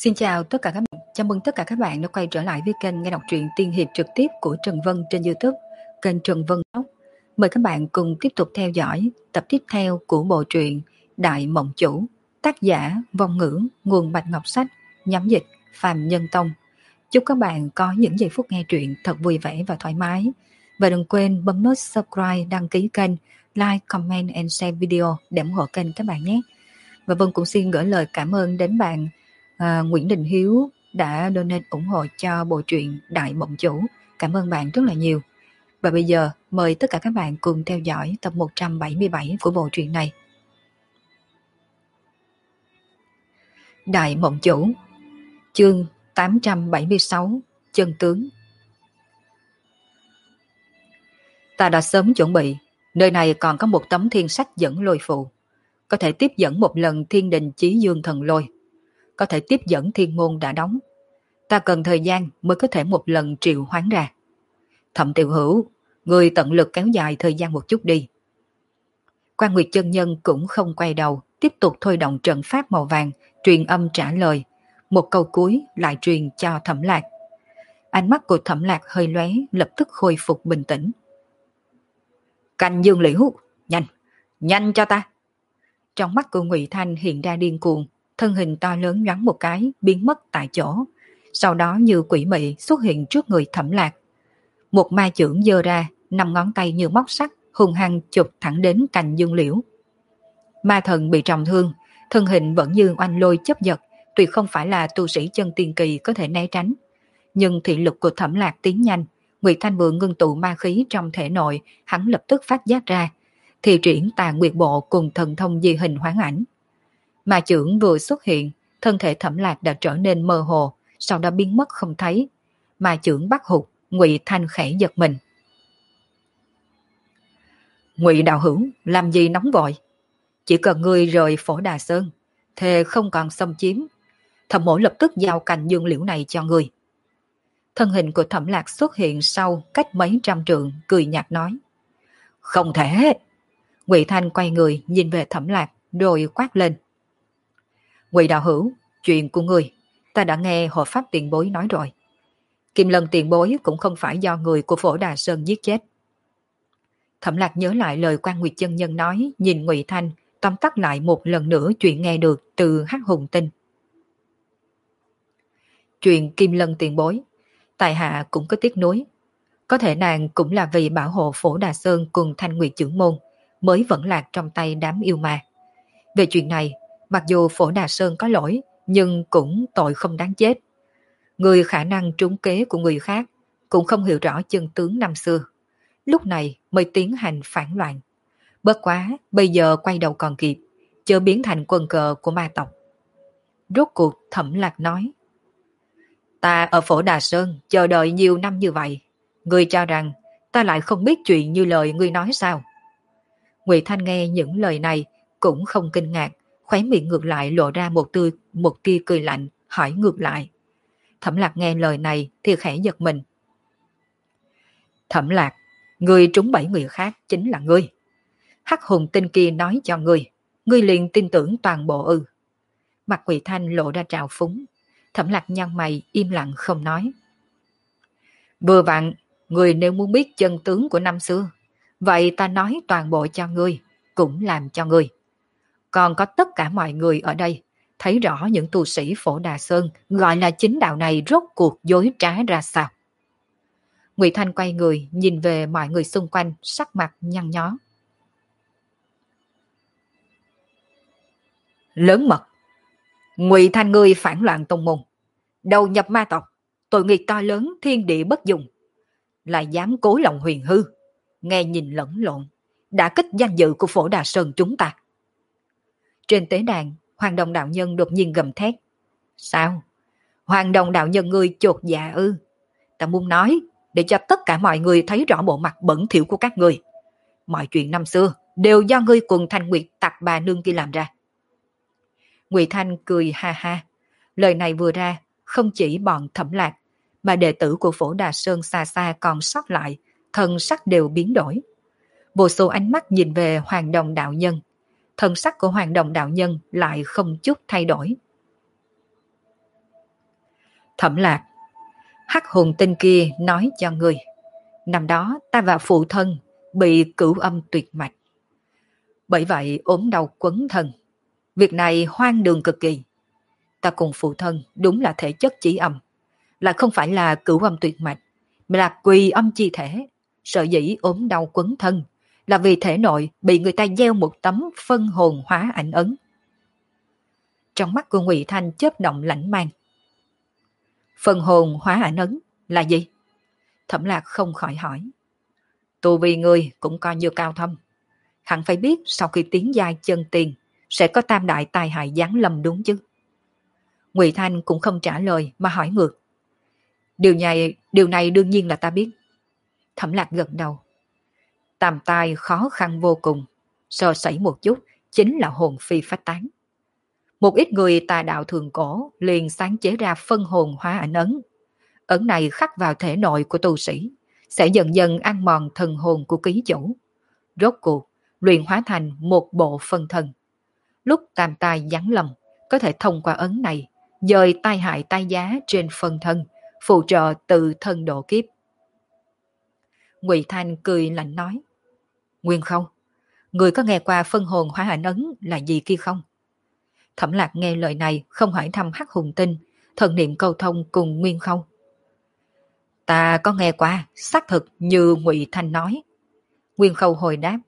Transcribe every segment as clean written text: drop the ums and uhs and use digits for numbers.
Xin chào tất cả các bạn, chào mừng tất cả các bạn đã quay trở lại với kênh nghe đọc truyện tiên hiệp trực tiếp của Trần Vân trên YouTube, kênh Trần Vân Đọc. Mời các bạn cùng tiếp tục theo dõi tập tiếp theo của bộ truyện Đại Mộng Chủ, tác giả Vong Ngữ, nguồn Bạch Ngọc Sách, nhóm dịch Phàm Nhân Tông. Chúc các bạn có những giây phút nghe truyện thật vui vẻ và thoải mái. Và đừng quên bấm nút subscribe, đăng ký kênh, like, comment and share video để ủng hộ kênh các bạn nhé. Và Vân cũng xin gửi lời cảm ơn đến bạn Nguyễn Đình Hiếu đã donate ủng hộ cho bộ truyện Đại Mộng Chủ. Cảm ơn bạn rất là nhiều. Và bây giờ mời tất cả các bạn cùng theo dõi tập 177 của bộ truyện này. Đại Mộng Chủ, chương 876, chân tướng. Ta đã sớm chuẩn bị, nơi này còn có một tấm thiên sách dẫn lôi phù, có thể tiếp dẫn một lần thiên đình chí dương thần lôi, có thể tiếp dẫn thiên môn đã đóng. Ta cần thời gian mới có thể một lần triệu hoán ra. Thẩm Tiểu Hữu, người tận lực kéo dài thời gian một chút đi. Quan Nguyệt chân nhân cũng không quay đầu, tiếp tục thôi động trận pháp màu vàng, truyền âm trả lời. Một câu cuối lại truyền cho Thẩm Lạc. Ánh mắt của Thẩm Lạc hơi lóe, lập tức khôi phục bình tĩnh. Canh Dương Liễu, nhanh, nhanh cho ta. Trong mắt của Ngụy Thanh hiện ra điên cuồng, thân hình to lớn nhoáng một cái, biến mất tại chỗ. Sau đó như quỷ mị xuất hiện trước người Thẩm Lạc. Một ma chưởng giơ ra, 5 ngón tay như móc sắt, hung hăng chụp thẳng đến cành dương liễu. Ma thần bị trọng thương, thân hình vẫn như oanh lôi chấp giật, tuyệt không phải là tu sĩ chân tiên kỳ có thể né tránh. Nhưng thị lực của Thẩm Lạc tiến nhanh, Nguyệt Thanh vừa ngưng tụ ma khí trong thể nội, hắn lập tức phát giác ra, thì triển Tà Nguyệt Bộ cùng thần thông di hình hoán ảnh. Ma chưởng vừa xuất hiện, thân thể Thẩm Lạc đã trở nên mơ hồ, sau đó biến mất không thấy. Ma chưởng bắt hụt, Ngụy Thanh khẽ giật mình. Ngụy đạo hữu, làm gì nóng vội? Chỉ cần ngươi rời Phổ Đà Sơn, thề không còn xâm chiếm. Thẩm mỗ lập tức giao cành dương liễu này cho ngươi. Thân hình của Thẩm Lạc xuất hiện sau cách mấy trăm trượng, cười nhạt nói. Không thể. Ngụy Thanh quay người nhìn về Thẩm Lạc rồi quát lên. Ngụy đạo hữu, chuyện của ngươi ta đã nghe hộ pháp tiền bối nói rồi. Kim Lân tiền bối cũng không phải do người của Phổ Đà Sơn giết chết. Thẩm Lạc nhớ lại lời Quan Nguyệt chân nhân nói, nhìn Ngụy Thanh tóm tắt lại một lần nữa chuyện nghe được từ Hắc Hùng Tinh. Chuyện Kim Lân tiền bối, tại hạ cũng có tiếc nuối. Có thể nàng cũng là vì bảo hộ Phổ Đà Sơn cùng Thanh Nguyệt trưởng môn mới vẫn lạc trong tay đám yêu ma. Về chuyện này, mặc dù Phổ Đà Sơn có lỗi, nhưng cũng tội không đáng chết. Người khả năng trúng kế của người khác cũng không hiểu rõ chân tướng năm xưa. Lúc này mới tiến hành phản loạn. Bất quá, bây giờ quay đầu còn kịp, chớ biến thành quân cờ của ma tộc. Rốt cuộc Thẩm Lạc nói. Ta ở Phổ Đà Sơn chờ đợi nhiều năm như vậy. Ngươi cho rằng ta lại không biết chuyện như lời ngươi nói sao? Ngụy Thanh nghe những lời này cũng không kinh ngạc, khóe miệng ngược lại lộ ra một tia cười lạnh, hỏi ngược lại. Thẩm Lạc nghe lời này thì khẽ giật mình. Thẩm Lạc, ngươi trúng bẫy người khác chính là ngươi. Hắc Hùng Tinh kia nói cho ngươi liền tin tưởng toàn bộ ư? Mặt Ngụy Thanh lộ ra trào phúng. Thẩm Lạc nhăn mày im lặng không nói. Vừa vặn, ngươi nếu muốn biết chân tướng của năm xưa, vậy ta nói toàn bộ cho ngươi, cũng làm cho ngươi. Còn có tất cả mọi người ở đây, thấy rõ những tu sĩ Phổ Đà Sơn gọi là chính đạo này rốt cuộc dối trá ra sao. Ngụy Thanh quay người nhìn về mọi người xung quanh, sắc mặt nhăn nhó. Lớn mật. Ngụy Thanh ngươi phản loạn tông môn, đầu nhập ma tộc, tội nghiệp to lớn thiên địa bất dung, lại dám cố lòng huyền hư, nghe nhìn lẫn lộn, đã kích danh dự của Phổ Đà Sơn chúng ta. Trên tế đàn, Hoàng Đồng đạo nhân đột nhiên gầm thét. Sao? Hoàng Đồng đạo nhân ngươi chột dạ ư? Ta muốn nói để cho tất cả mọi người thấy rõ bộ mặt bẩn thỉu của các ngươi. Mọi chuyện năm xưa đều do ngươi cùng Thanh Nguyệt tặc bà nương kia làm ra. Ngụy Thanh cười ha ha. Lời này vừa ra, không chỉ bọn Thẩm Lạc, mà đệ tử của Phổ Đà Sơn xa xa còn sót lại, thần sắc đều biến đổi. Vô số ánh mắt nhìn về Hoàng Đồng đạo nhân. Thần sắc của Hoàng Đồng đạo nhân lại không chút thay đổi. Thẩm Lạc, hắc hồn tinh kia nói cho ngươi. Năm đó ta và phụ thân bị cửu âm tuyệt mạch. Bởi vậy ốm đau quấn thân. Việc này hoang đường cực kỳ. Ta cùng phụ thân đúng là thể chất chỉ âm, lại không phải là cửu âm tuyệt mạch, mà là quỳ âm chi thể. Sợ dĩ ốm đau quấn thân là vì thể nội bị người ta gieo một tấm phân hồn hóa ảnh ấn. Trong mắt của Ngụy Thanh chớp động lãnh mang. Phân hồn hóa ảnh ấn là gì? Thẩm Lạc không khỏi hỏi. Tu vi ngươi cũng coi như cao thâm, hẳn phải biết sau khi tiến giai chân tiền sẽ có tam đại tai hại giáng lâm đúng chứ? Ngụy Thanh cũng không trả lời mà hỏi ngược. Điều này đương nhiên là ta biết. Thẩm Lạc gật đầu. Tam tai khó khăn vô cùng, sơ sẩy một chút chính là hồn phi phách tán. Một ít người tà đạo thường cổ liền sáng chế ra phân hồn hóa ảnh ấn. Ấn này khắc vào thể nội của tu sĩ, sẽ dần dần ăn mòn thần hồn của ký chủ. Rốt cuộc, luyện hóa thành một bộ phân thân. Lúc tam tai giáng lâm, có thể thông qua ấn này, dời tai hại tai giá trên phân thân, phù trợ tự thân độ kiếp. Ngụy Thanh cười lạnh nói. Nguyên Không, người có nghe qua phân hồn hóa ảnh ấn là gì kia không? Thẩm Lạc nghe lời này không hỏi thăm hắc hùng tinh, thần niệm câu thông cùng Nguyên Không. Ta có nghe qua, xác thực như Ngụy Thanh nói. Nguyên Khâu hồi đáp.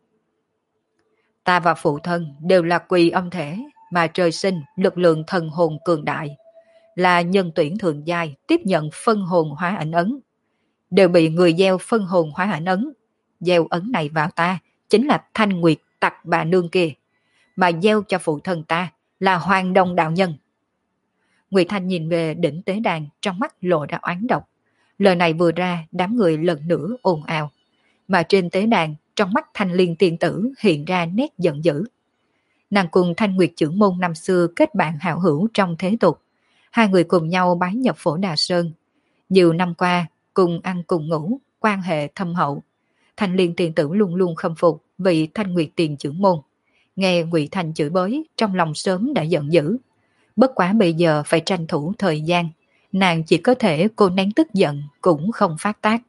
Ta và phụ thân đều là quỳ âm thể, mà trời sinh lực lượng thần hồn cường đại, là nhân tuyển thượng giai tiếp nhận phân hồn hóa ảnh ấn. Đều bị người gieo phân hồn hóa ảnh ấn. Gieo ấn này vào ta chính là Thanh Nguyệt tặc bà nương kia, mà gieo cho phụ thân ta là Hoàng Đông đạo nhân. Ngụy Thanh nhìn về đỉnh tế đàn, trong mắt lộ ra oán độc. Lời này vừa ra, đám người lần nữa ồn ào. Mà trên tế đàn, trong mắt Thanh Liên tiên tử hiện ra nét giận dữ. Nàng cùng Thanh Nguyệt trưởng môn năm xưa kết bạn hảo hữu trong thế tục. Hai người cùng nhau bái nhập Phổ Đà Sơn. Nhiều năm qua, cùng ăn cùng ngủ, quan hệ thâm hậu. Thanh Liên tiên tử luôn luôn khâm phục vị Thanh Nguyệt tiền trưởng môn. Nghe Ngụy Thanh chửi bới, trong lòng sớm đã giận dữ. Bất quá bây giờ phải tranh thủ thời gian, nàng chỉ có thể cô nén tức giận cũng không phát tác.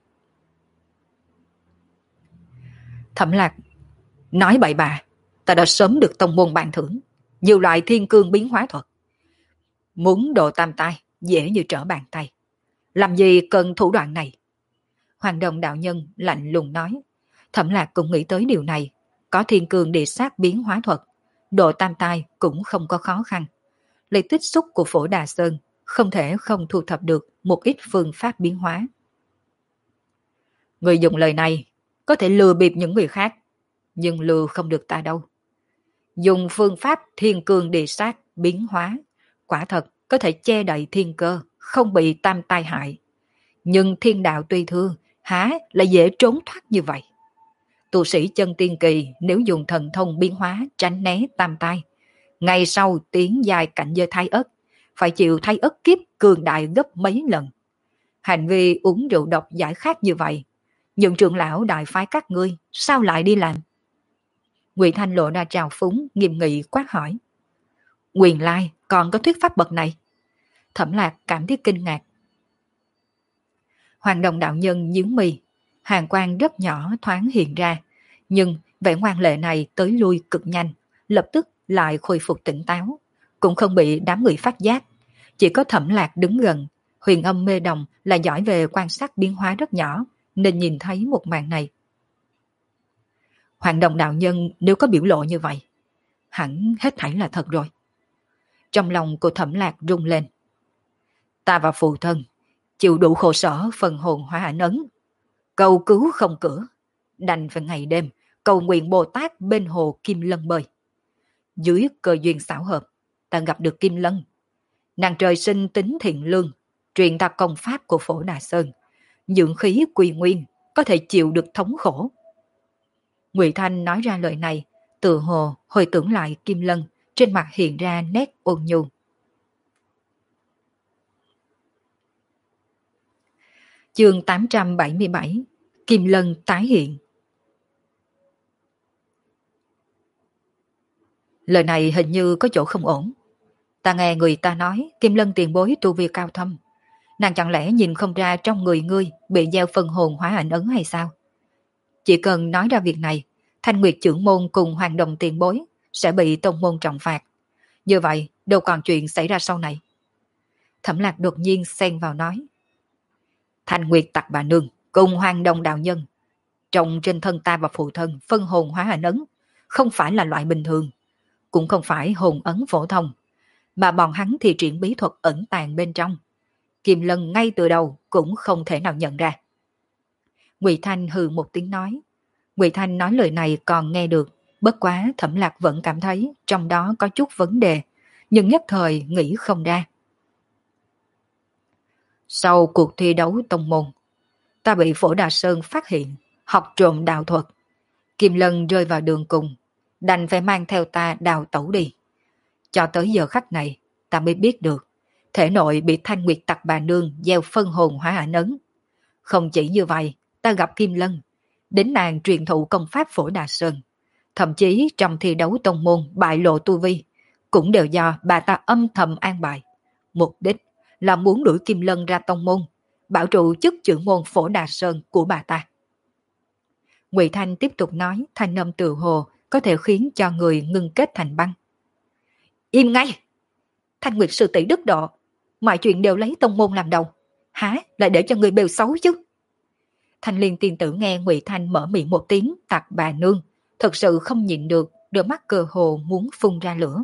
Thẩm Lạc nói bậy bạ, ta đã sớm được tông môn ban thưởng nhiều loại thiên cương biến hóa thuật. Muốn độ tam tai dễ như trở bàn tay. Làm gì cần thủ đoạn này? Hoàng Đồng đạo nhân lạnh lùng nói. Thẩm Lạc cũng nghĩ tới điều này. Có thiên cương địa sát biến hóa thuật, độ tam tai cũng không có khó khăn. Lấy tích xúc của Phổ Đà Sơn, không thể không thu thập được một ít phương pháp biến hóa. Người dùng lời này có thể lừa bịp những người khác, nhưng lừa không được ta đâu. Dùng phương pháp thiên cương địa sát biến hóa, quả thật có thể che đậy thiên cơ, không bị tam tai hại. Nhưng thiên đạo tuy thương, há lại dễ trốn thoát như vậy? Tu sĩ chân tiên kỳ nếu dùng thần thông biến hóa tránh né tam tai, ngày sau tiến dài cảnh giới thái ất, phải chịu thái ất kiếp cường đại gấp mấy lần. Hành vi uống rượu độc giải khát như vậy, những trưởng lão đại phái các ngươi sao lại đi làm? Ngụy Thanh lộ ra trào phúng, nghiêm nghị quát hỏi. Nguyên lai còn có thuyết pháp bậc này. Thẩm Lạc cảm thấy kinh ngạc. Hoàng Đồng đạo nhân nhướng mi, hàn quang rất nhỏ thoáng hiện ra, nhưng vẻ ngoan lệ này tới lui cực nhanh, lập tức lại khôi phục tỉnh táo, cũng không bị đám người phát giác. Chỉ có Thẩm Lạc đứng gần, huyền âm mê đồng là giỏi về quan sát biến hóa rất nhỏ, nên nhìn thấy một màn này. Hoàng Đồng đạo nhân nếu có biểu lộ như vậy, hẳn hết thảy là thật rồi. Trong lòng của Thẩm Lạc rung lên. Ta và phụ thân chịu đủ khổ sở phần hồn hóa ảnh ấn, cầu cứu không cửa, đành phải ngày đêm cầu nguyện Bồ Tát bên hồ Kim Lân bơi. Dưới cơ duyên xảo hợp, ta gặp được Kim Lân. Nàng trời sinh tính thiện lương, truyền ta công pháp của Phổ Đà Sơn, dưỡng khí quy nguyên, có thể chịu được thống khổ. Ngụy Thanh nói ra lời này, tự hồ hồi tưởng lại Kim Lân, trên mặt hiện ra nét ôn nhu. Chương 877, Kim Lân tái hiện. Lời này hình như có chỗ không ổn. Ta nghe người ta nói Kim Lân tiền bối tu vi cao thâm, Nàng chẳng lẽ nhìn không ra trong người ngươi bị gieo phân hồn hóa ảnh ấn hay sao? Chỉ cần nói ra việc này, Thanh Nguyệt trưởng môn cùng Hoàng Đồng tiền bối sẽ bị tông môn trọng phạt. Như vậy, đâu còn chuyện xảy ra sau này. Thẩm Lạc đột nhiên xen vào nói. Thanh Nguyệt tặc bà nương cùng Hoàng Đồng đạo nhân trong trên thân ta và phụ thân phân hồn hóa ảnh ấn không phải là loại bình thường, cũng không phải hồn ấn phổ thông, mà bọn hắn thì triển bí thuật ẩn tàng bên trong. Kim Lân ngay từ đầu cũng không thể nào nhận ra. Ngụy Thanh hừ một tiếng nói. Ngụy Thanh nói lời này còn nghe được, bất quá Thẩm Lạc vẫn cảm thấy trong đó có chút vấn đề, nhưng nhất thời nghĩ không ra. Sau cuộc thi đấu tông môn, ta bị Phổ Đà Sơn phát hiện học trộm đạo thuật. Kim Lân rơi vào đường cùng, đành phải mang theo ta đào tẩu đi. Cho tới giờ khắc này, ta mới biết được thể nội bị Thanh Nguyệt tặc bà nương gieo phân hồn hóa ảnh ấn. Không chỉ như vậy, ta gặp Kim Lân, đến nàng truyền thụ công pháp Phổ Đà Sơn. Thậm chí trong thi đấu tông môn bại lộ tu vi, cũng đều do bà ta âm thầm an bài. Mục đích là muốn đuổi Kim Lân ra tông môn, bảo trụ chức trưởng môn Phổ Đà Sơn của bà ta. Ngụy Thanh tiếp tục nói, thanh âm từ hồ có thể khiến cho người ngưng kết thành băng. Im ngay! Thanh Nguyệt sư tỷ đức độ, mọi chuyện đều lấy tông môn làm đầu, há lại để cho người bêu xấu chứ? Thanh Liên tiên tử nghe Ngụy Thanh mở miệng một tiếng tặc bà nương, thật sự không nhịn được, đôi mắt cơ hồ muốn phun ra lửa.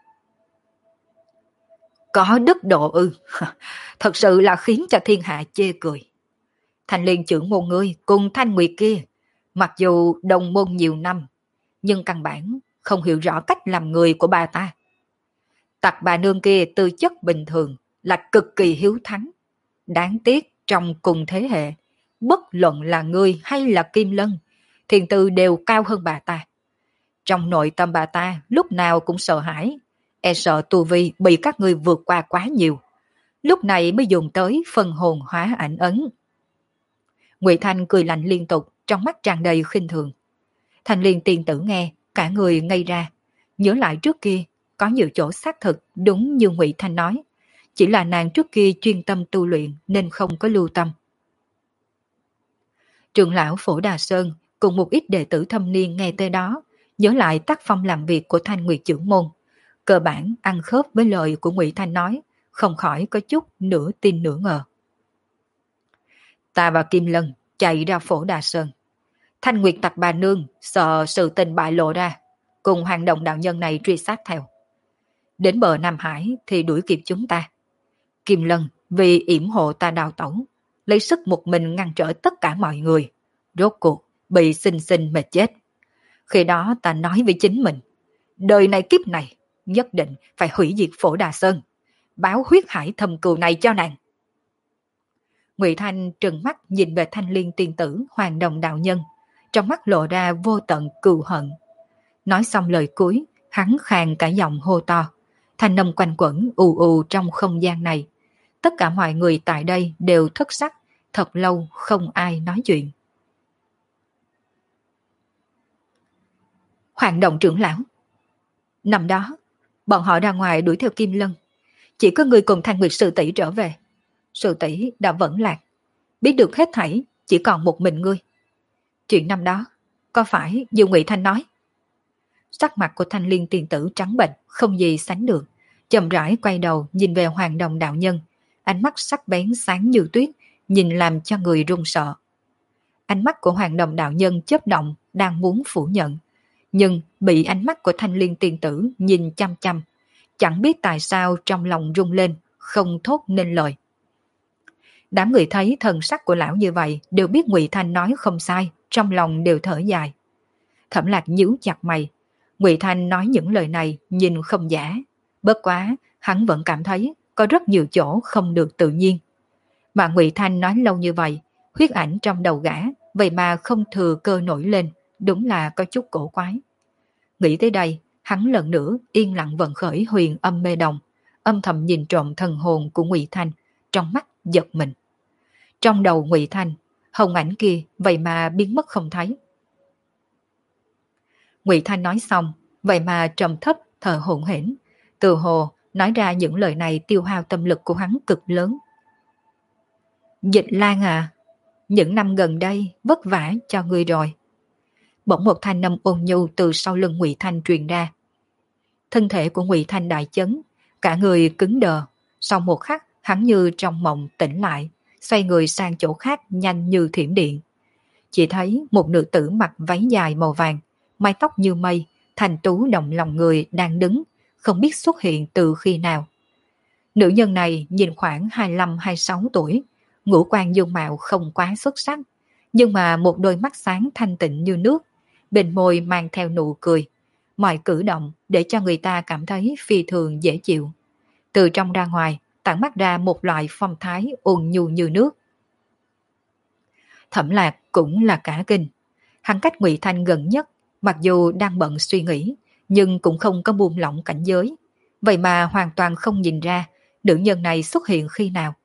Có đức độ ư? Thật sự là khiến cho thiên hạ chê cười. Thanh Liên trưởng môn ngươi cùng Thanh Nguyệt kia, mặc dù đồng môn nhiều năm, nhưng căn bản không hiểu rõ cách làm người của bà ta. Tặc bà nương kia tư chất bình thường là cực kỳ hiếu thắng. Đáng tiếc trong cùng thế hệ, bất luận là ngươi hay là Kim Lân, thiền tư đều cao hơn bà ta. Trong nội tâm bà ta lúc nào cũng sợ hãi, e sợ tu vi bị các ngươi vượt qua quá nhiều. Lúc này mới dùng tới phân hồn hóa ảnh ấn. Ngụy Thanh cười lạnh liên tục, trong mắt tràn đầy khinh thường. Thanh Liên tiên tử nghe, cả người ngây ra, nhớ lại trước kia có nhiều chỗ xác thực đúng như Ngụy Thanh nói, chỉ là nàng trước kia chuyên tâm tu luyện nên không có lưu tâm. Trưởng lão Phổ Đà Sơn cùng một ít đệ tử thâm niên nghe tới đó, nhớ lại tác phong làm việc của Thanh Nguyệt trưởng môn, cơ bản ăn khớp với lời của Ngụy Thanh nói, không khỏi có chút nửa tin nửa ngờ. Ta và Kim Lân chạy ra Phổ Đà Sơn. Thanh Nguyệt tặc bà nương sợ sự tình bại lộ ra, cùng Hoàng Đồng đạo nhân này truy sát theo. Đến bờ Nam Hải thì đuổi kịp chúng ta. Kim Lân vì yểm hộ ta đào tẩu, lấy sức một mình ngăn trở tất cả mọi người, rốt cuộc bị xinh xinh mà chết. Khi đó ta nói với chính mình, đời này kiếp này nhất định phải hủy diệt Phổ Đà Sơn, báo huyết hải thâm cừu này cho nàng. Ngụy Thanh trừng mắt nhìn về Thanh Liên tiên tử Hoàng Đồng đạo nhân, trong mắt lộ ra vô tận cừu hận. Nói xong lời cuối, hắn khàn cả giọng hô to, thanh âm quanh quẩn ù ù trong không gian này. Tất cả mọi người tại đây đều thất sắc, thật lâu không ai nói chuyện. Hoàng Đồng trưởng lão. Năm đó, bọn họ ra ngoài đuổi theo Kim Lân, chỉ có người cùng Thanh Nguyệt sư tỷ trở về. Sư tỷ đã vẫn lạc, biết được hết thảy, chỉ còn một mình ngươi. Chuyện năm đó, có phải như Ngụy Thanh nói? Sắc mặt của Thanh Liên tiên tử trắng bệch, không gì sánh được, chậm rãi quay đầu nhìn về Hoàng Đồng đạo nhân, ánh mắt sắc bén sáng như tuyết, nhìn làm cho người run sợ. Ánh mắt của Hoàng Đồng đạo nhân chớp động, đang muốn phủ nhận, nhưng bị ánh mắt của Thanh Liên tiên tử nhìn chăm chăm, chẳng biết tại sao trong lòng rung lên, không thốt nên lời. Đám người thấy thần sắc của lão như vậy đều biết Ngụy Thanh nói không sai, trong lòng đều thở dài. Thẩm Lạc nhíu chặt mày, Ngụy Thanh nói những lời này nhìn không giả, bất quá hắn vẫn cảm thấy có rất nhiều chỗ không được tự nhiên. Mà Ngụy Thanh nói lâu như vậy, huyết ảnh trong đầu gã vậy mà không thừa cơ nổi lên, đúng là có chút cổ quái. Nghĩ tới đây, hắn lần nữa yên lặng vận khởi huyền âm mê đồng, âm thầm nhìn trộm thần hồn của Ngụy Thanh, trong mắt giật mình. Trong đầu Ngụy Thanh, hồng ảnh kia vậy mà biến mất không thấy. Ngụy Thanh nói xong, vậy mà trầm thấp thở hổn hển, từ hồ nói ra những lời này tiêu hao tâm lực của hắn cực lớn. Dịch Lan à, những năm gần đây vất vả cho ngươi rồi. Bỗng một thanh âm ôn nhu từ sau lưng Ngụy Thanh truyền ra. Thân thể của Ngụy Thanh đại chấn, cả người cứng đờ. Sau một khắc, hắn như trong mộng tỉnh lại, xoay người sang chỗ khác nhanh như thiểm điện. Chỉ thấy một nữ tử mặc váy dài màu vàng, mái tóc như mây, thanh tú động lòng người đang đứng, không biết xuất hiện từ khi nào. Nữ nhân này nhìn khoảng 25-26 tuổi, ngũ quan dung mạo không quá xuất sắc, nhưng mà một đôi mắt sáng thanh tịnh như nước, bên môi mang theo nụ cười. Mọi cử động để cho người ta cảm thấy phi thường dễ chịu. Từ trong ra ngoài, tản mắt ra một loại phong thái ôn nhu như nước. Thẩm Lạc cũng là cả kinh. Hắn cách Ngụy Thanh gần nhất, mặc dù đang bận suy nghĩ, nhưng cũng không có buông lỏng cảnh giới. Vậy mà hoàn toàn không nhìn ra nữ nhân này xuất hiện khi nào.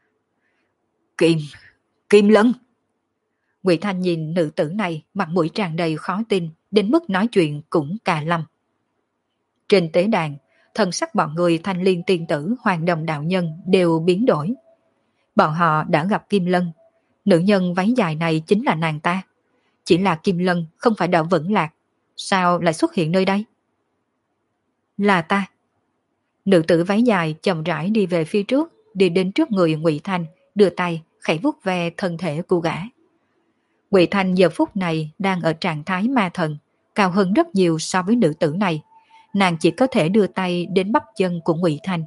Kim Lân! Ngụy Thanh nhìn nữ tử này mặt mũi tràn đầy khó tin, đến mức nói chuyện cũng cà lâm. Trên tế đàn, thần sắc bọn người Thanh Liên tiên tử Hoàng Đồng đạo nhân đều biến đổi. Bọn họ đã gặp Kim Lân. Nữ nhân váy dài này chính là nàng ta. Chỉ là Kim Lân không phải đã vẫn lạc. Sao lại xuất hiện nơi đây? Là ta. Nữ tử váy dài chậm rãi đi về phía trước, đi đến trước người Ngụy Thanh, đưa tay khẽ vuốt ve thân thể cô gã. Ngụy Thanh giờ phút này đang ở trạng thái ma thần, cao hơn rất nhiều so với nữ tử này. Nàng chỉ có thể đưa tay đến bắp chân của Ngụy Thanh.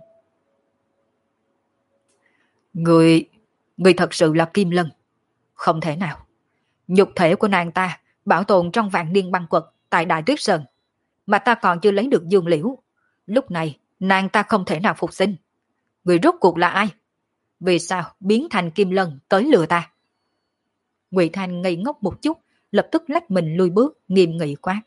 Người thật sự là Kim Lân? Không thể nào. Nhục thể của nàng ta bảo tồn trong vạn niên băng quật tại Đại Tuyết Sơn, mà ta còn chưa lấy được dương liễu. Lúc này nàng ta không thể nào phục sinh. Người rốt cuộc là ai? Vì sao biến thành Kim Lân tới lừa ta? Ngụy Thanh ngây ngốc một chút, lập tức lách mình lui bước, nghiêm nghị quát.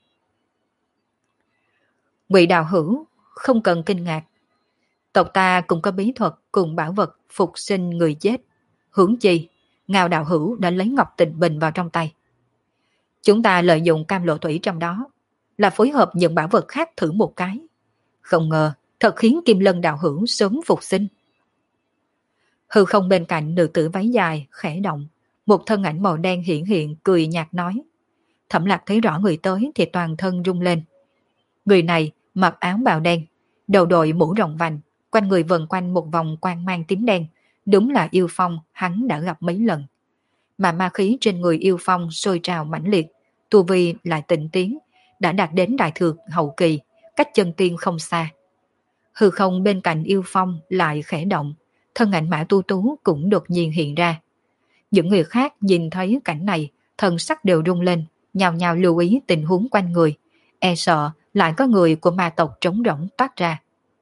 Ngụy đạo hữu, không cần kinh ngạc. Tộc ta cũng có bí thuật cùng bảo vật phục sinh người chết. Huống chi, Ngao đạo hữu đã lấy Ngọc Tịnh Bình vào trong tay. Chúng ta lợi dụng cam lộ thủy trong đó, là phối hợp những bảo vật khác thử một cái. Không ngờ, thật khiến Kim Lân đạo hữu sớm phục sinh. Hư không bên cạnh nữ tử váy dài, khẽ động. Một thân ảnh màu đen hiện hiện cười nhạt nói. Thẩm Lạc thấy rõ người tới thì toàn thân rung lên. Người này mặc áo bào đen, đầu đội mũ rộng vành, quanh người vần quanh một vòng quang mang tím đen. Đúng là Yêu Phong hắn đã gặp mấy lần. Mà ma khí trên người Yêu Phong sôi trào mãnh liệt, tu vi lại tịnh tiến, đã đạt đến đại thược hậu kỳ, cách chân tiên không xa. Hư không bên cạnh Yêu Phong lại khẽ động, thân ảnh Mã Tu Tú cũng đột nhiên hiện ra. Những người khác nhìn thấy cảnh này, thần sắc đều rung lên, nhào nhào lưu ý tình huống quanh người, e sợ lại có người của ma tộc trống rỗng toát ra.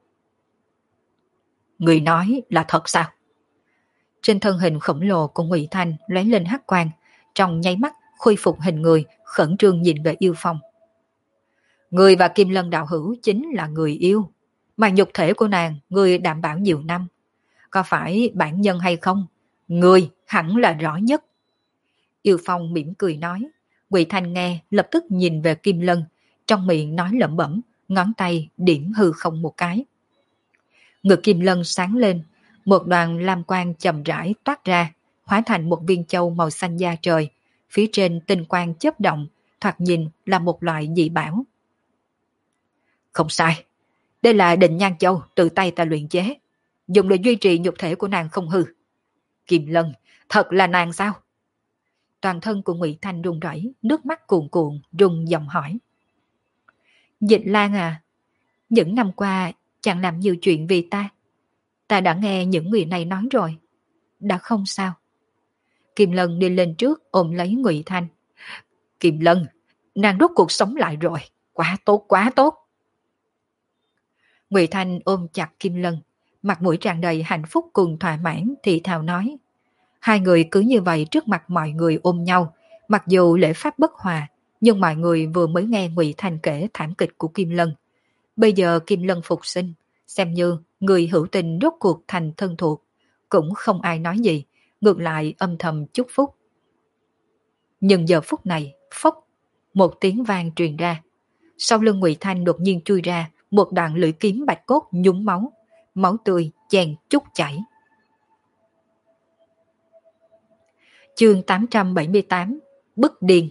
Người nói là thật sao? Trên thân hình khổng lồ của Ngụy Thanh lóe lên hắc quang, trong nháy mắt khôi phục hình người, khẩn trương nhìn về Yêu Phong. Người và Kim Lân đạo hữu chính là người yêu, mà nhục thể của nàng người đảm bảo nhiều năm. Có phải bản nhân hay không? Người hẳn là rõ nhất. Yêu Phong mỉm cười nói. Ngụy Thanh nghe lập tức nhìn về Kim Lân, trong miệng nói lẩm bẩm, ngón tay điểm hư không một cái. Ngực Kim Lân sáng lên, một đoàn lam quang chậm rãi toát ra, hóa thành một viên châu màu xanh da trời, phía trên tinh quang chớp động, thoạt nhìn là một loại dị bảo. Không sai, đây là Định Nhan Châu tự tay ta luyện chế, dùng để duy trì nhục thể của nàng không hư. Kim Lân, thật là nàng sao? Toàn thân của Ngụy Thanh run rẩy, nước mắt cuồn cuộn, run giọng hỏi. Dịch Lan à, những năm qua chẳng làm nhiều chuyện vì ta. Ta đã nghe những người này nói rồi. Đã không sao. Kim Lân đi lên trước ôm lấy Ngụy Thanh. Kim Lân, nàng rốt cuộc sống lại rồi. Quá tốt, quá tốt. Ngụy Thanh ôm chặt Kim Lân, mặt mũi tràn đầy hạnh phúc cùng thỏa mãn thì thào nói. Hai người cứ như vậy trước mặt mọi người ôm nhau, mặc dù lễ pháp bất hòa, nhưng mọi người vừa mới nghe Ngụy Thanh kể thảm kịch của Kim Lân. Bây giờ Kim Lân phục sinh, xem như người hữu tình rốt cuộc thành thân thuộc, cũng không ai nói gì, ngược lại âm thầm chúc phúc. Nhưng giờ phút này, phốc, một tiếng vang truyền ra. Sau lưng Ngụy Thanh đột nhiên chui ra một đoạn lưỡi kiếm bạch cốt nhúng máu, máu tươi chèn chút chảy. Chương 878 Bức điên.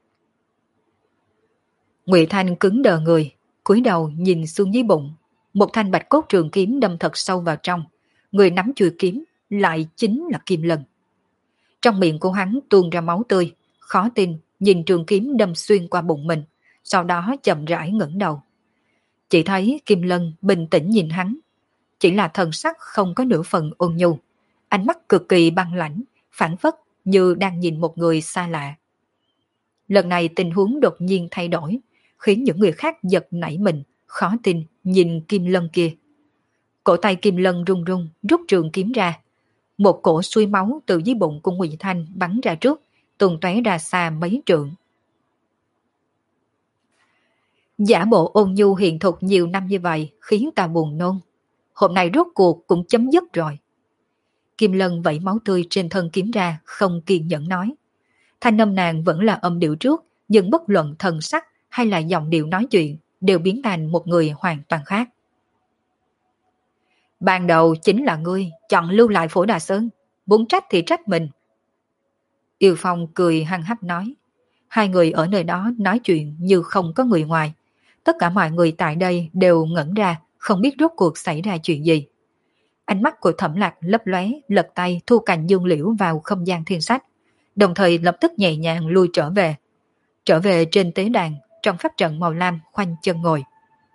Ngụy Thanh cứng đờ người, cúi đầu nhìn xuống dưới bụng. Một thanh bạch cốt trường kiếm đâm thật sâu vào trong. Người nắm chuôi kiếm lại chính là Kim Lân. Trong miệng của hắn tuôn ra máu tươi, khó tin nhìn trường kiếm đâm xuyên qua bụng mình, sau đó chậm rãi ngẩng đầu. Chỉ thấy Kim Lân bình tĩnh nhìn hắn, chỉ là thần sắc không có nửa phần ôn nhu, ánh mắt cực kỳ băng lãnh, phảng phất như đang nhìn một người xa lạ. Lần này tình huống đột nhiên thay đổi, khiến những người khác giật nảy mình, khó tin nhìn Kim Lân kia. Cổ tay Kim Lân run run rút trường kiếm ra. Một cổ suối máu từ dưới bụng của Ngụy Thanh bắn ra trước, tuôn tóe ra xa mấy trượng. Giả bộ ôn nhu hiền thục nhiều năm như vậy khiến ta buồn nôn. Hôm nay rốt cuộc cũng chấm dứt rồi. Kim Lân vẩy máu tươi trên thân kiếm ra, không kiên nhẫn nói. Thanh âm nàng vẫn là âm điệu trước, nhưng bất luận thần sắc hay là giọng điệu nói chuyện đều biến thành một người hoàn toàn khác. Ban đầu chính là ngươi chọn lưu lại Phổ Đà Sơn, muốn trách thì trách mình. Yêu Phong cười hăng hắc nói. Hai người ở nơi đó nói chuyện như không có người ngoài. Tất cả mọi người tại đây đều ngẩn ra, không biết rốt cuộc xảy ra chuyện gì. Ánh mắt của Thẩm Lạc lấp lóe, lật tay thu cành dương liễu vào không gian thiên sách, đồng thời lập tức nhẹ nhàng lui trở về. Trở về trên tế đàn, trong pháp trận màu lam khoanh chân ngồi.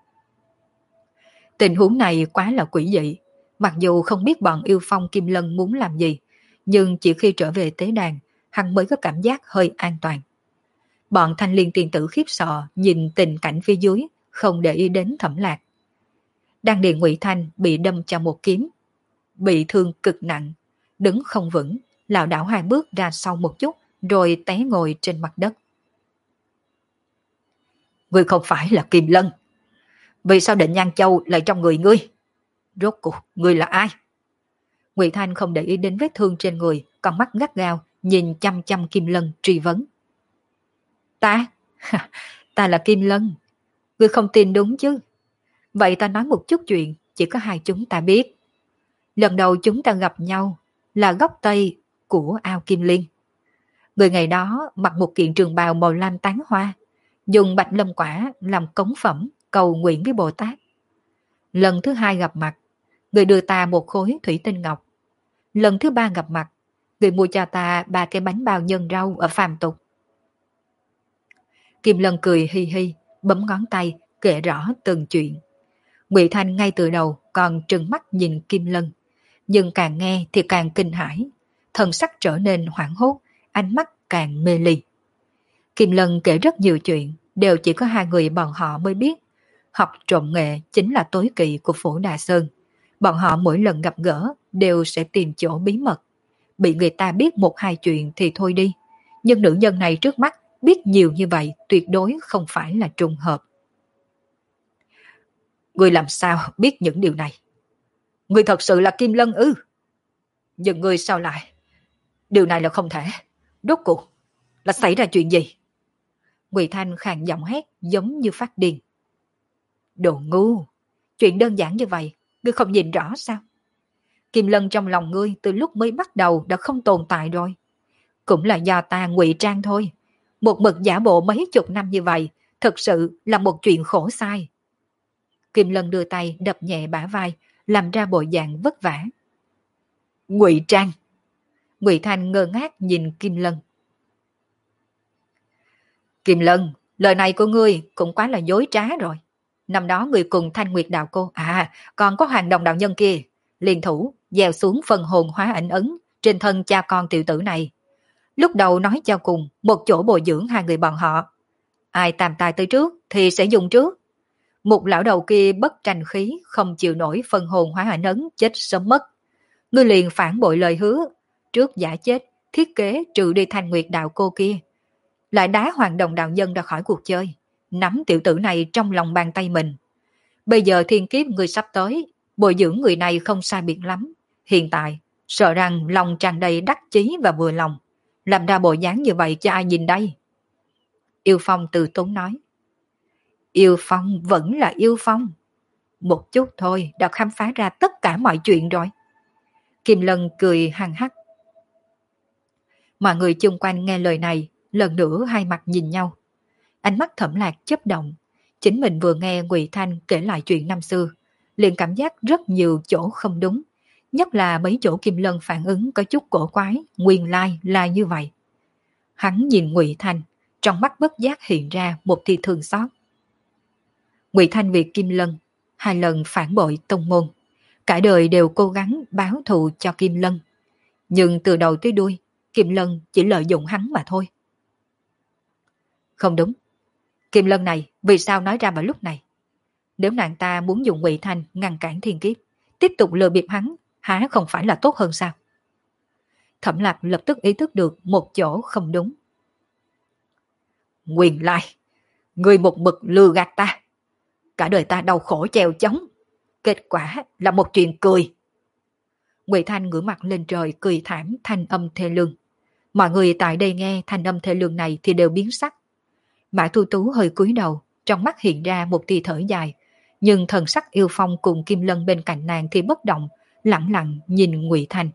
Tình huống này quá là quỷ dị. Mặc dù không biết bọn Yêu Phong Kim Lân muốn làm gì, nhưng chỉ khi trở về tế đàn, hắn mới có cảm giác hơi an toàn. Bọn Thanh Liên tiên tử khiếp sợ nhìn tình cảnh phía dưới, không để ý đến Thẩm Lạc. Đan điền Ngụy Thanh bị đâm cho một kiếm, bị thương cực nặng, đứng không vững, lảo đảo hai bước ra sau một chút, rồi té ngồi trên mặt đất. Ngươi không phải là Kim Lân. Vì sao Định Nhan Châu lại trong người ngươi? Rốt cuộc ngươi là ai? Ngụy Thanh không để ý đến vết thương trên người, con mắt gắt gao nhìn chăm chăm Kim Lân truy vấn. Ta? Ta là Kim Lân. Ngươi không tin đúng chứ? Vậy ta nói một chút chuyện chỉ có hai chúng ta biết. Lần đầu chúng ta gặp nhau là góc Tây của ao Kim Liên. Người ngày đó mặc một kiện trường bào màu lam tán hoa, dùng bạch lâm quả làm cống phẩm cầu nguyện với Bồ Tát. Lần thứ hai gặp mặt, người đưa ta một khối thủy tinh ngọc. Lần thứ ba gặp mặt, người mua cho ta 3 cái bánh bao nhân rau ở phàm tục. Kim Lân cười hi hi, bấm ngón tay kể rõ từng chuyện. Ngụy Thanh ngay từ đầu còn trừng mắt nhìn Kim Lân, nhưng càng nghe thì càng kinh hãi, thần sắc trở nên hoảng hốt, ánh mắt càng mê ly. Kim Lân kể rất nhiều chuyện, đều chỉ có hai người bọn họ mới biết. Học trộm nghệ chính là tối kỵ của Phổ Đà Sơn. Bọn họ mỗi lần gặp gỡ đều sẽ tìm chỗ bí mật. Bị người ta biết một hai chuyện thì thôi đi, nhưng nữ nhân này trước mắt biết nhiều như vậy tuyệt đối không phải là trùng hợp. Ngươi làm sao biết những điều này? Ngươi thật sự là Kim Lân ư? Nhưng ngươi sao lại? Điều này là không thể. Rốt cuộc là xảy ra chuyện gì? Ngụy Thanh khàn giọng hét giống như phát điên. Đồ ngu! Chuyện đơn giản như vậy, ngươi không nhìn rõ sao? Kim Lân trong lòng ngươi từ lúc mới bắt đầu đã không tồn tại rồi. Cũng là do ta ngụy trang thôi. Một mực giả bộ mấy chục năm như vậy, thật sự là một chuyện khổ sai. Kim Lân đưa tay đập nhẹ bả vai, làm ra bộ dạng vất vả. Ngụy trang! Ngụy Thanh ngơ ngác nhìn Kim Lân. Kim Lân, lời này của ngươi cũng quá là dối trá rồi. Năm đó ngươi cùng Thanh Nguyệt đạo cô, còn có Hoàng Đồng đạo nhân kia, liên thủ gieo xuống phần hồn hóa ảnh ấn trên thân cha con tiểu tử này. Lúc đầu nói cho cùng, một chỗ bồi dưỡng hai người bọn họ. Ai tàm tài tới trước thì sẽ dùng trước. Một lão đầu kia bất tranh khí, không chịu nổi phần hồn hóa ảnh ấn, chết sớm mất. Ngươi liền phản bội lời hứa, trước giả chết, thiết kế trừ đi Thanh Nguyệt đạo cô kia. Lại đá Hoàng Đồng đạo nhân ra khỏi cuộc chơi, nắm tiểu tử này trong lòng bàn tay mình. Bây giờ thiên kiếp người sắp tới, bồi dưỡng người này không sai biệt lắm. Hiện tại, sợ rằng lòng tràn đầy đắc chí và vừa lòng. Làm ra bộ dáng như vậy cho ai nhìn đây? Yêu Phong từ tốn nói. Yêu Phong vẫn là Yêu Phong. Một chút thôi đã khám phá ra tất cả mọi chuyện rồi. Kim Lân cười hằng hắc. Mọi người chung quanh nghe lời này, lần nữa hai mặt nhìn nhau. Ánh mắt Thẩm Lạc chớp động, chính mình vừa nghe Ngụy Thanh kể lại chuyện năm xưa, liền cảm giác rất nhiều chỗ không đúng, nhất là mấy chỗ Kim Lân phản ứng có chút cổ quái, nguyên lai là như vậy. Hắn nhìn Ngụy Thanh, trong mắt bất giác hiện ra một tia thương xót. Ngụy Thanh vì Kim Lân, hai lần phản bội tông môn, cả đời đều cố gắng báo thù cho Kim Lân. Nhưng từ đầu tới đuôi, Kim Lân chỉ lợi dụng hắn mà thôi. Không đúng. Kim Lân này vì sao nói ra vào lúc này? Nếu nàng ta muốn dùng Ngụy Thanh ngăn cản thiên kiếp, tiếp tục lừa bịp hắn, há không phải là tốt hơn sao? Thẩm Lạc lập tức ý thức được một chỗ không đúng. Nguyên lai, người một mực lừa gạt ta. Cả đời ta đau khổ trèo chống. Kết quả là một chuyện cười. Ngụy Thanh ngửa mặt lên trời cười thảm thanh âm thê lương. Mọi người tại đây nghe thanh âm thê lương này thì đều biến sắc. Mã Thu Tú hơi cúi đầu, trong mắt hiện ra một tia thở dài, nhưng thần sắc Yêu Phong cùng Kim Lân bên cạnh nàng thì bất động, lặng lặng nhìn Ngụy Thanh.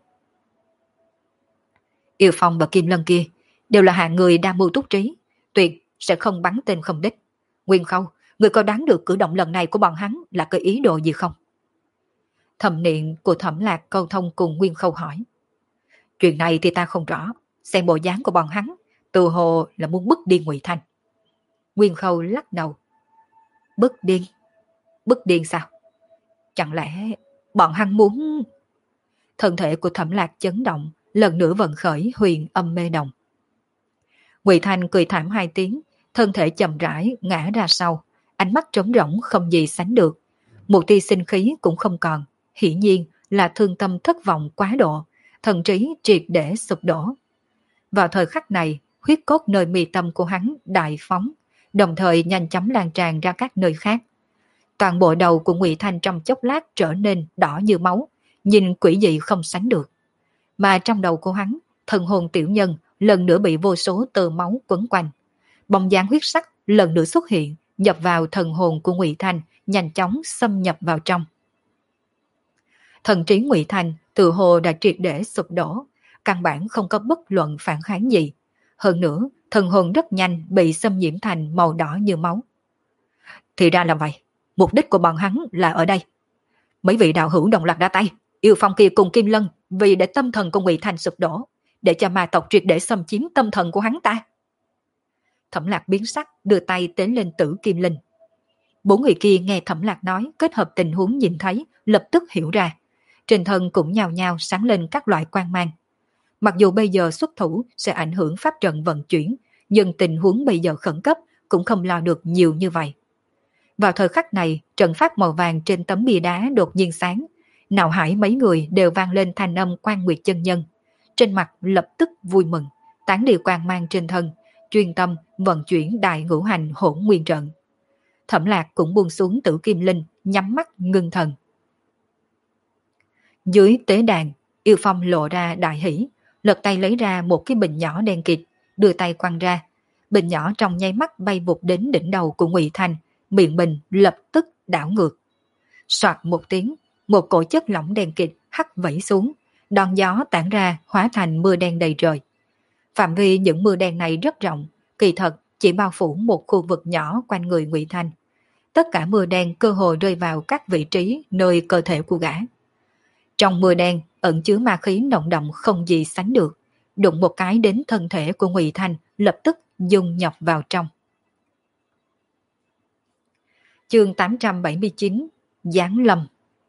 Yêu Phong và Kim Lân kia đều là hạng người đa mưu túc trí, tuyệt sẽ không bắn tên không đích. Nguyên Khâu, người có đoán được cử động lần này của bọn hắn là cái ý đồ gì không? Thẩm Niệm của Thẩm Lạc câu thông cùng Nguyên Khâu hỏi. Chuyện này thì ta không rõ, xem bộ dáng của bọn hắn, tự hồ là muốn bức điên Ngụy Thanh. Nguyên Khâu lắc đầu. Bức điên? Bức điên sao? Chẳng lẽ bọn hắn muốn... Thân thể của Thẩm Lạc chấn động, lần nữa vận khởi huyền âm mê đồng. Ngụy Thanh cười thảm hai tiếng, thân thể chậm rãi ngã ra sau, ánh mắt trống rỗng không gì sánh được. Một tia sinh khí cũng không còn, hiển nhiên là thương tâm thất vọng quá độ, thần trí triệt để sụp đổ. Vào thời khắc này, huyết cốt nơi mi tâm của hắn đại phóng, đồng thời nhanh chóng lan tràn ra các nơi khác. Toàn bộ đầu của Ngụy Thanh trong chốc lát trở nên đỏ như máu, nhìn quỷ dị không sánh được. Mà trong đầu của hắn, thần hồn tiểu nhân lần nữa bị vô số tơ máu quấn quanh. Bóng dáng huyết sắc lần nữa xuất hiện, nhập vào thần hồn của Ngụy Thanh, nhanh chóng xâm nhập vào trong. Thần trí Ngụy Thanh tự hồ đã triệt để sụp đổ, căn bản không có bất luận phản kháng gì. Hơn nữa, thần hồn rất nhanh bị xâm nhiễm thành màu đỏ như máu. Thì ra là vậy, mục đích của bọn hắn là ở đây. Mấy vị đạo hữu đồng loạt ra tay, Yêu Phong kia cùng Kim Lân vì để tâm thần của Ngụy Thanh sụp đổ, để cho ma tộc triệt để xâm chiếm tâm thần của hắn ta. Thẩm Lạc biến sắc, đưa tay tế lên Tử Kim Linh. Bốn người kia nghe Thẩm Lạc nói, kết hợp tình huống nhìn thấy, lập tức hiểu ra. Trên thân cũng nhào nhào sáng lên các loại quang mang. Mặc dù bây giờ xuất thủ sẽ ảnh hưởng pháp trận vận chuyển, nhưng tình huống bây giờ khẩn cấp cũng không lo được nhiều như vậy. Vào thời khắc này, trận pháp màu vàng trên tấm bia đá đột nhiên sáng. Não hải mấy người đều vang lên thanh âm Quan Nguyệt chân nhân. Trên mặt lập tức vui mừng, tán đi quang mang trên thân, chuyên tâm vận chuyển đại ngũ hành hỗn nguyên trận. Thẩm Lạc cũng buông xuống Tử Kim Linh, nhắm mắt ngưng thần. Dưới tế đàn, Yêu Phong lộ ra đại hỷ, lật tay lấy ra một cái bình nhỏ đen kịt, đưa tay quăng ra. Bình nhỏ trong nháy mắt bay vụt đến đỉnh đầu của Ngụy Thanh, miệng bình lập tức đảo ngược. Soạt một tiếng, một cổ chất lỏng đen kịt hắt vẩy xuống, đòn gió tản ra hóa thành mưa đen đầy trời. Phạm vi những mưa đen này rất rộng, kỳ thật chỉ bao phủ một khu vực nhỏ quanh người Ngụy Thanh. Tất cả mưa đen cơ hồ rơi vào các vị trí nơi cơ thể của gã. Trong mưa đen ẩn chứa ma khí nồng đậm không gì sánh được, đụng một cái đến thân thể của Ngụy Thanh lập tức dung nhập vào trong. Chương 879 Giáng lâm.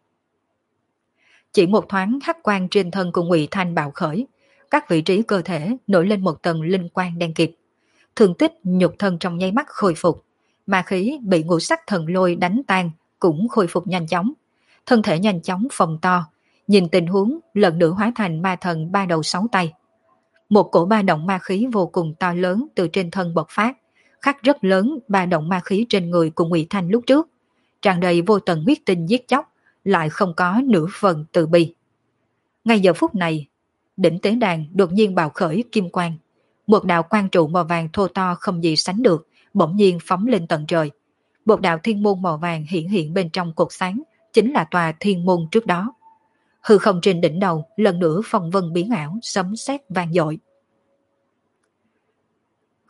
Chỉ một thoáng hắc quang trên thân của Ngụy Thanh bạo khởi, các vị trí cơ thể nổi lên một tầng linh quang đen kịt. Thương tích nhục thân trong nháy mắt khôi phục, ma khí bị ngũ sắc thần lôi đánh tan cũng khôi phục nhanh chóng. Thân thể nhanh chóng phồng to, nhìn tình huống lần nữa hóa thành ma thần ba đầu sáu tay. Một cổ ba động ma khí vô cùng to lớn từ trên thân bộc phát, khác rất lớn ba động ma khí trên người của Ngụy Thanh lúc trước, tràn đầy vô tận huyết tinh giết chóc, lại không có nửa phần từ bi. Ngay giờ phút này, đỉnh tế đàn đột nhiên bạo khởi kim quang, một đạo quang trụ màu vàng thô to không gì sánh được, bỗng nhiên phóng lên tận trời. Một đạo thiên môn màu vàng hiện hiện bên trong cột sáng, chính là tòa thiên môn trước đó. Hư không trên đỉnh đầu lần nữa phong vân biến ảo, sấm sét vang dội.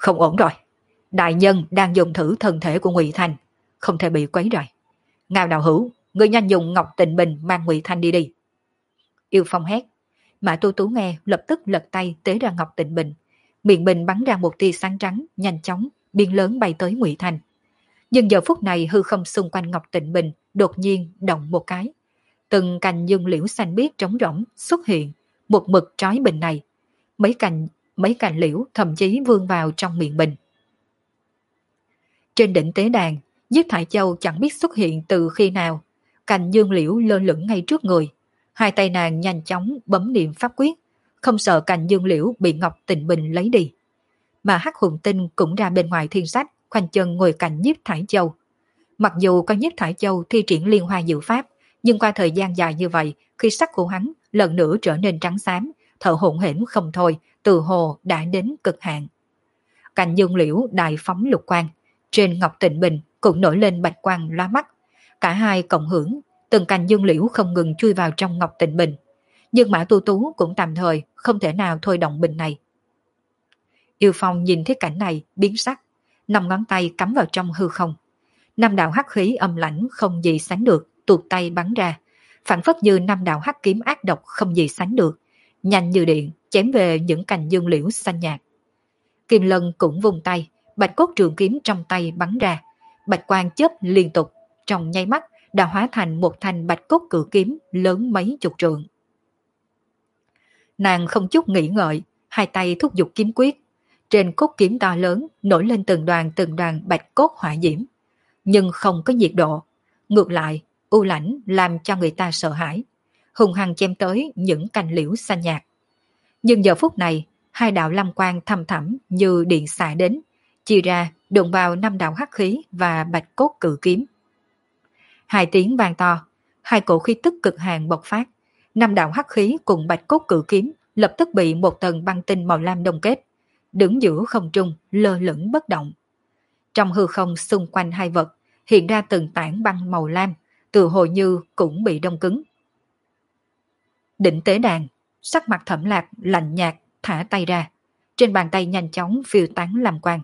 Không ổn rồi. Đại nhân đang dùng thử thân thể của Ngụy Thanh, không thể bị quấy rầy. Ngao Đạo Hữu, ngươi nhanh dùng Ngọc Tịnh Bình mang Ngụy Thanh đi đi. Yêu Phong hét. Mã Tu Tú nghe lập tức lật tay tế ra Ngọc Tịnh Bình. Miệng bình bắn ra một tia sáng trắng, nhanh chóng, biên lớn bay tới Ngụy Thanh. Nhưng giờ phút này hư không xung quanh Ngọc Tịnh Bình đột nhiên động một cái. Từng cành dương liễu xanh biếc trống rỗng xuất hiện, một mực trói bình này. Mấy cành liễu thậm chí vươn vào trong miệng bình. Trên đỉnh tế đàn, Nhiếp Thải Châu chẳng biết xuất hiện từ khi nào. Cành dương liễu lơ lửng ngay trước người. Hai tay nàng nhanh chóng bấm niệm pháp quyết, không sợ cành dương liễu bị Ngọc Tịnh Bình lấy đi. Mà Hắc Hùng Tinh cũng ra bên ngoài thiên sách, khoanh chân ngồi cạnh Nhiếp Thải Châu. Mặc dù có Nhiếp Thải Châu thi triển liên hoa diệu pháp, nhưng qua thời gian dài như vậy, khi sắc của hắn lần nữa trở nên trắng xám, thở hổn hển không thôi, từ hồ đã đến cực hạn. Cành dương liễu đại phóng lục quang, trên Ngọc Tịnh Bình cũng nổi lên bạch quang lóa mắt. Cả hai cộng hưởng, từng cành dương liễu không ngừng chui vào trong Ngọc Tịnh Bình. Nhưng Mã Tu Tú cũng tạm thời không thể nào thôi động bình này. Yêu Phong nhìn thấy cảnh này biến sắc, 5 ngón tay cắm vào trong hư không. 5 đạo hắc khí âm lãnh không gì sánh được tuột tay bắn ra, phản phất như 5 đạo hắc kiếm ác độc không gì sánh được, nhanh như điện chém về những cành dương liễu xanh nhạt. Kim Lân cũng vung tay, bạch cốt trường kiếm trong tay bắn ra, bạch quang chớp liên tục, trong nháy mắt đã hóa thành một thanh bạch cốt cự kiếm lớn mấy chục trượng. Nàng không chút nghĩ ngợi, hai tay thúc giục kiếm quyết. Trên cốt kiếm to lớn nổi lên từng đoàn bạch cốt hỏa diễm, nhưng không có nhiệt độ. Ngược lại, u lãnh làm cho người ta sợ hãi, hùng hăng chém tới những cành liễu xanh nhạt. Nhưng giờ phút này, hai đạo lam quang thăm thẳm như điện xạ đến, chia ra đụng vào 5 đạo hắc khí và bạch cốt cự kiếm. Hai tiếng vang to, hai cổ khí tức cực hạn bộc phát. 5 đạo hắc khí cùng bạch cốt cự kiếm lập tức bị một tầng băng tinh màu lam đông kết, đứng giữa không trung lơ lửng bất động. Trong hư không xung quanh hai vật hiện ra từng tảng băng màu lam, từ hồ như cũng bị đông cứng. Đỉnh tế đàn, sắc mặt Thẩm Lạc lạnh nhạt thả tay ra, trên bàn tay nhanh chóng phiêu tán lam quang.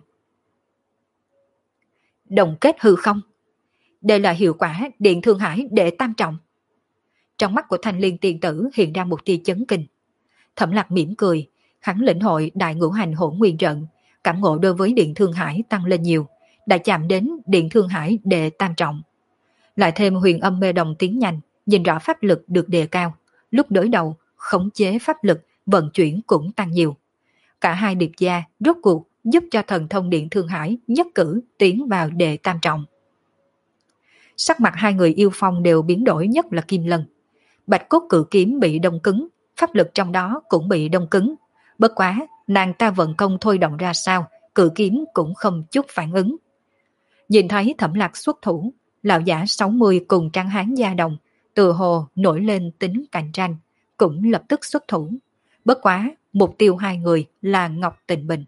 Đồng kết hư không. Đây là hiệu quả Điện Thương Hải đệ tam trọng. Trong mắt của Thanh Liên tiên tử hiện ra một tia chấn kinh. Thẩm Lạc mỉm cười, hắn lĩnh hội đại ngũ hành hỗn nguyên trận, cảm ngộ đối với Điện Thương Hải tăng lên nhiều, đã chạm đến Điện Thương Hải đệ tam trọng. Lại thêm huyền âm mê đồng tiến nhanh, nhìn rõ pháp lực được đề cao, lúc đối đầu khống chế pháp lực vận chuyển cũng tăng nhiều. Cả hai điệp gia rốt cuộc giúp cho thần thông Điện Thương Hải nhất cử tiến vào đệ tam trọng. Sắc mặt hai người yêu phong đều biến đổi, nhất là Kim Lân. Bạch cốt cự kiếm bị đông cứng, pháp lực trong đó cũng bị đông cứng. Bất quá, nàng ta vận công thôi động ra sao, cự kiếm cũng không chút phản ứng. Nhìn thấy Thẩm Lạc xuất thủ, lão giả 60 cùng tráng hán gia đồng, từ hồ nổi lên tính cạnh tranh, cũng lập tức xuất thủ. Bất quá, mục tiêu hai người là Ngọc Tịnh Bình.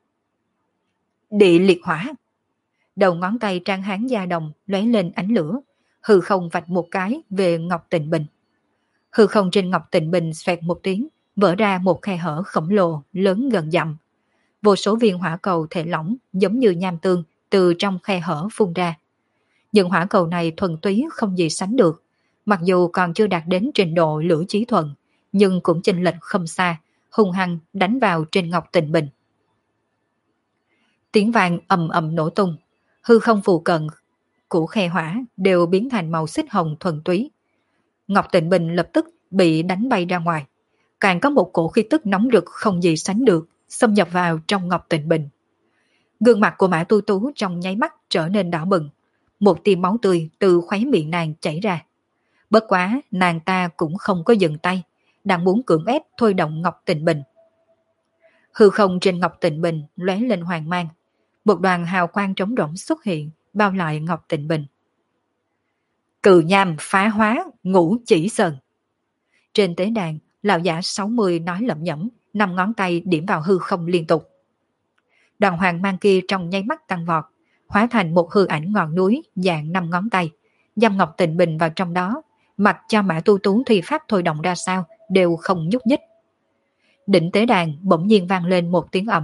Địa liệt hỏa. Đầu ngón tay tráng hán gia đồng lóe lên ánh lửa, hư không vạch một cái về Ngọc Tịnh Bình. Hư không trên Ngọc Tịnh Bình xoẹt một tiếng, vỡ ra một khe hở khổng lồ lớn gần dặm. Vô số viên hỏa cầu thể lỏng giống như nham tương từ trong khe hở phun ra. Những hỏa cầu này thuần túy không gì sánh được, mặc dù còn chưa đạt đến trình độ lửa chí thuần, nhưng cũng chênh lệch không xa, hung hăng đánh vào trên Ngọc Tịnh Bình. Tiếng vang ầm ầm nổ tung, hư không phụ cận của khe hỏa đều biến thành màu xích hồng thuần túy. Ngọc Tịnh Bình lập tức bị đánh bay ra ngoài, càng có một cổ khí tức nóng rực không gì sánh được xâm nhập vào trong Ngọc Tịnh Bình. Gương mặt của Mã Tu Tú trong nháy mắt trở nên đỏ bừng, một tia máu tươi từ khóe miệng nàng chảy ra. Bất quá nàng ta cũng không có dừng tay, đang muốn cưỡng ép thôi động Ngọc Tịnh Bình. Hư không trên Ngọc Tịnh Bình lóe lên hoàng mang, một đoàn hào quang trống rỗng xuất hiện bao lại Ngọc Tịnh Bình. Cự nham phá hóa ngũ chỉ sơn. Trên tế đàn, lão giả 60 nói lẩm nhẩm, 5 ngón tay điểm vào hư không liên tục. Đoàn hoàng mang kia trong nháy mắt tăng vọt, hóa thành một hư ảnh ngọn núi dạng 5 ngón tay, giam Ngọc Tịnh Bình vào trong đó, mặc cho Mã Tu Tú thi pháp thôi động ra sao đều không nhúc nhích. Đỉnh tế đàn bỗng nhiên vang lên một tiếng ầm,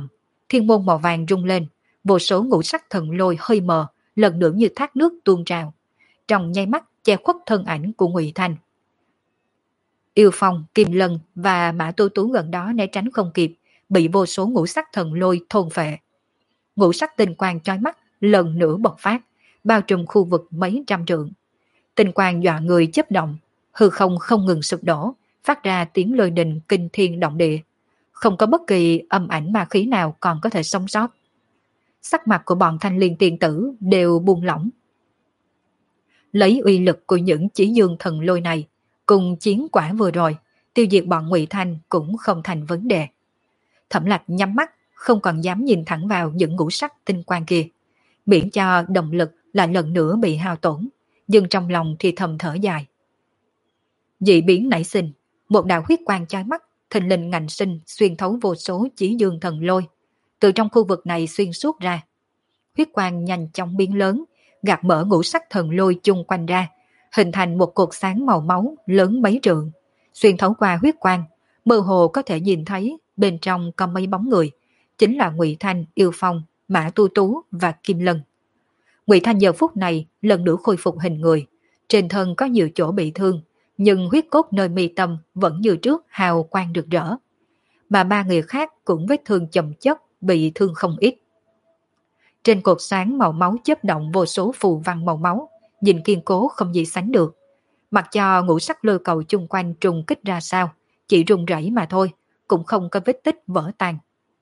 Thiên môn màu vàng rung lên, vô số ngũ sắc thần lôi hơi mờ, lần nữa như thác nước tuôn trào. Trong nháy mắt che khuất thân ảnh của Ngụy Thanh. Yêu Phong, Kim Lân và Mã Tu Tú gần đó né tránh không kịp, bị vô số ngũ sắc thần lôi thôn phệ. Ngũ sắc tinh quang chói mắt lần nữa bộc phát, bao trùm khu vực mấy trăm trượng. Tinh quang dọa người chớp động, hư không không ngừng sụp đổ, phát ra tiếng lôi đình kinh thiên động địa. Không có bất kỳ âm ảnh ma khí nào còn có thể sống sót. Sắc mặt của bọn thanh liên tiên tử đều buông lỏng. Lấy uy lực của những chỉ dương thần lôi này, cùng chiến quả vừa rồi, tiêu diệt bọn Ngụy Thanh cũng không thành vấn đề. Thẩm Lạc nhắm mắt, không còn dám nhìn thẳng vào những ngũ sắc tinh quang kia, miễn cho động lực lại lần nữa bị hao tổn, nhưng trong lòng thì thầm thở dài. Dị biến nảy sinh, một đạo huyết quang chói mắt, thình lình ngạnh sinh xuyên thấu vô số chỉ dương thần lôi, từ trong khu vực này xuyên suốt ra. Huyết quang nhanh chóng biến lớn, gạt mở ngũ sắc thần lôi chung quanh ra, hình thành một cột sáng màu máu lớn mấy trượng. Xuyên thấu qua huyết quang, mơ hồ có thể nhìn thấy bên trong có mấy bóng người, chính là Ngụy Thanh, Yêu Phong, Mã Tu Tú và Kim Lân. Ngụy Thanh giờ phút này lần nữa khôi phục hình người, trên thân có nhiều chỗ bị thương, nhưng huyết cốt nơi mi tâm vẫn như trước hào quang rực rỡ. Mà ba người khác cũng vết thương chồng chất, bị thương không ít. Trên cột sáng màu máu chớp động vô số phù văn màu máu, nhìn kiên cố không gì sánh được. Mặc cho ngũ sắc lôi cầu chung quanh trùng kích ra sao, chỉ rung rẩy mà thôi, cũng không có vết tích vỡ tan.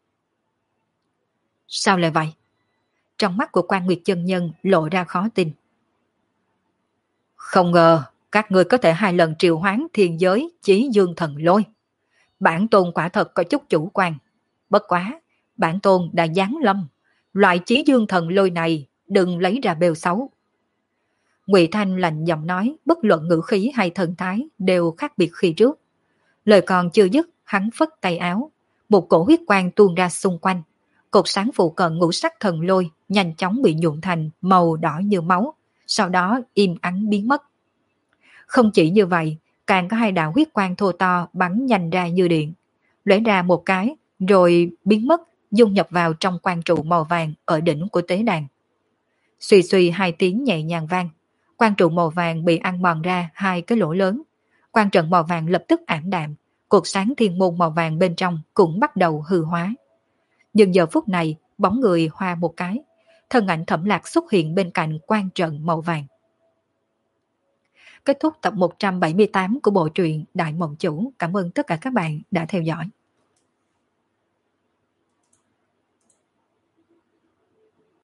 Sao lại vậy? Trong mắt của Quan Nguyệt chân nhân lộ ra khó tin. Không ngờ các ngươi có thể 2 lần triệu hoán thiên giới chí dương thần lôi. Bản tôn quả thật có chút chủ quan. Bất quá, bản tôn đã giáng lâm. Loại chí dương thần lôi này đừng lấy ra bêu xấu. Ngụy Thanh lạnh giọng nói, bất luận ngữ khí hay thần thái đều khác biệt khi trước. Lời còn chưa dứt, hắn phất tay áo, một cổ huyết quang tuôn ra xung quanh. Cột sáng phụ cận ngũ sắc thần lôi nhanh chóng bị nhuộm thành màu đỏ như máu, sau đó im ắng biến mất. Không chỉ như vậy, càng có 2 đạo huyết quang thô to bắn nhanh ra như điện, lóe ra một cái rồi biến mất, dung nhập vào trong quang trụ màu vàng ở đỉnh của tế đàn. Suy suy 2 tiếng nhẹ nhàng vang, quang trụ màu vàng bị ăn mòn ra 2 cái lỗ lớn. Quang trận màu vàng lập tức ảm đạm, cột sáng thiên môn màu vàng bên trong cũng bắt đầu hư hóa. Nhưng giờ phút này, bóng người hoa một cái, thân ảnh Thẩm Lạc xuất hiện bên cạnh quang trận màu vàng. Kết thúc tập 178 của bộ truyện Đại Mộng Chủ. Cảm ơn tất cả các bạn đã theo dõi.